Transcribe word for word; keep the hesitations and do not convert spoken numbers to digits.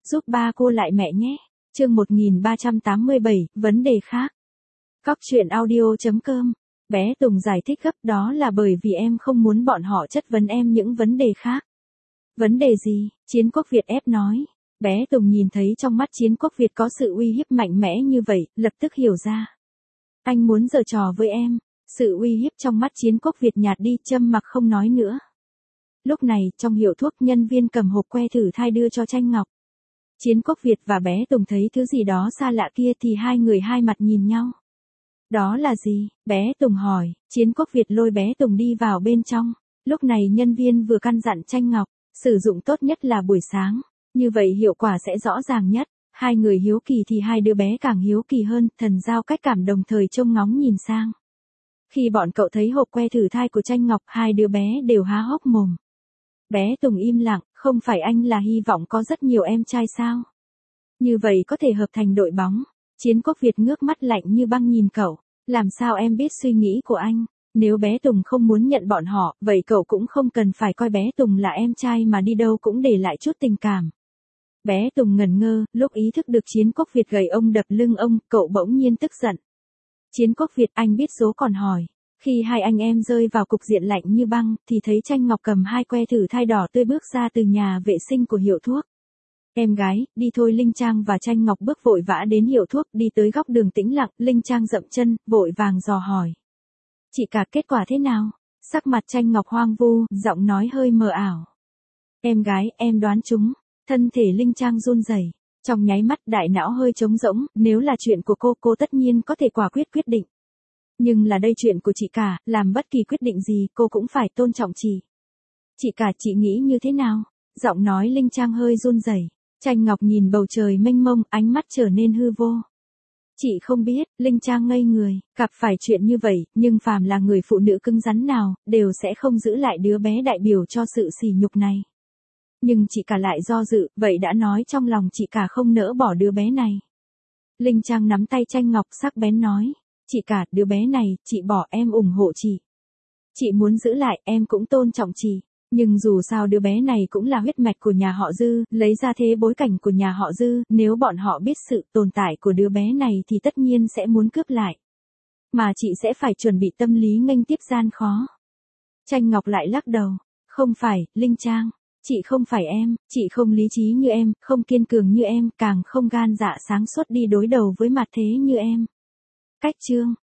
giúp ba cô lại mẹ nhé. Chương một nghìn ba trăm tám mươi bảy, vấn đề khác. Cóc truyện audio chấm com. Bé Tùng giải thích gấp, đó là bởi vì em không muốn bọn họ chất vấn em những vấn đề khác. Vấn đề gì? Chiến Quốc Việt ép nói. Bé Tùng nhìn thấy trong mắt Chiến Quốc Việt có sự uy hiếp mạnh mẽ như vậy, lập tức hiểu ra. Anh muốn giở trò với em. Sự uy hiếp trong mắt Chiến Quốc Việt nhạt đi, châm mặc không nói nữa. Lúc này, trong hiệu thuốc, nhân viên cầm hộp que thử thai đưa cho Tranh Ngọc. Chiến Quốc Việt và bé Tùng thấy thứ gì đó xa lạ kia thì hai người hai mặt nhìn nhau. Đó là gì? Bé Tùng hỏi. Chiến Quốc Việt lôi bé Tùng đi vào bên trong. Lúc này nhân viên vừa căn dặn Tranh Ngọc, sử dụng tốt nhất là buổi sáng. Như vậy hiệu quả sẽ rõ ràng nhất. Hai người hiếu kỳ thì hai đứa bé càng hiếu kỳ hơn, thần giao cách cảm đồng thời trông ngóng nhìn sang. Khi bọn cậu thấy hộp que thử thai của Tranh Ngọc, hai đứa bé đều há hốc mồm. Bé Tùng im lặng, không phải anh là hy vọng có rất nhiều em trai sao? Như vậy có thể hợp thành đội bóng. Chiến Quốc Việt ngước mắt lạnh như băng nhìn cậu. Làm sao em biết suy nghĩ của anh? Nếu bé Tùng không muốn nhận bọn họ, vậy cậu cũng không cần phải coi bé Tùng là em trai mà đi đâu cũng để lại chút tình cảm. Bé Tùng ngẩn ngơ, lúc ý thức được Chiến Quốc Việt gầy ông đập lưng ông, cậu bỗng nhiên tức giận. Chiến Quốc Việt, anh biết số còn hỏi. Khi hai anh em rơi vào cục diện lạnh như băng, thì thấy Tranh Ngọc cầm hai que thử thai đỏ tươi bước ra từ nhà vệ sinh của hiệu thuốc. Em gái, đi thôi. Linh Trang và Tranh Ngọc bước vội vã đến hiệu thuốc, đi tới góc đường tĩnh lặng, Linh Trang dậm chân, vội vàng dò hỏi. Chị cả, kết quả thế nào? Sắc mặt Tranh Ngọc hoang vu, giọng nói hơi mờ ảo. Em gái, em đoán chúng. Thân thể Linh Trang run rẩy. Trong nháy mắt đại não hơi trống rỗng, nếu là chuyện của cô, cô tất nhiên có thể quả quyết quyết định. Nhưng là đây chuyện của chị cả, làm bất kỳ quyết định gì, cô cũng phải tôn trọng chị. Chị cả, chị nghĩ như thế nào? Giọng nói Linh Trang hơi run rẩy. Tranh Ngọc nhìn bầu trời mênh mông, ánh mắt trở nên hư vô. Chị không biết. Linh Trang ngây người, gặp phải chuyện như vậy, nhưng phàm là người phụ nữ cứng rắn nào, đều sẽ không giữ lại đứa bé đại biểu cho sự sỉ nhục này. Nhưng chị cả lại do dự, vậy đã nói trong lòng chị cả không nỡ bỏ đứa bé này. Linh Trang nắm tay Tranh Ngọc sắc bén nói. Chị cả, đứa bé này, chị bỏ, em ủng hộ chị. Chị muốn giữ lại, em cũng tôn trọng chị. Nhưng dù sao đứa bé này cũng là huyết mạch của nhà họ Dư, lấy ra thế bối cảnh của nhà họ Dư, nếu bọn họ biết sự tồn tại của đứa bé này thì tất nhiên sẽ muốn cướp lại. Mà chị sẽ phải chuẩn bị tâm lý nghênh tiếp gian khó. Tranh Ngọc lại lắc đầu. Không phải, Linh Trang. Chị không phải em, chị không lý trí như em, không kiên cường như em, càng không gan dạ sáng suốt đi đối đầu với mặt thế như em. Cách chương.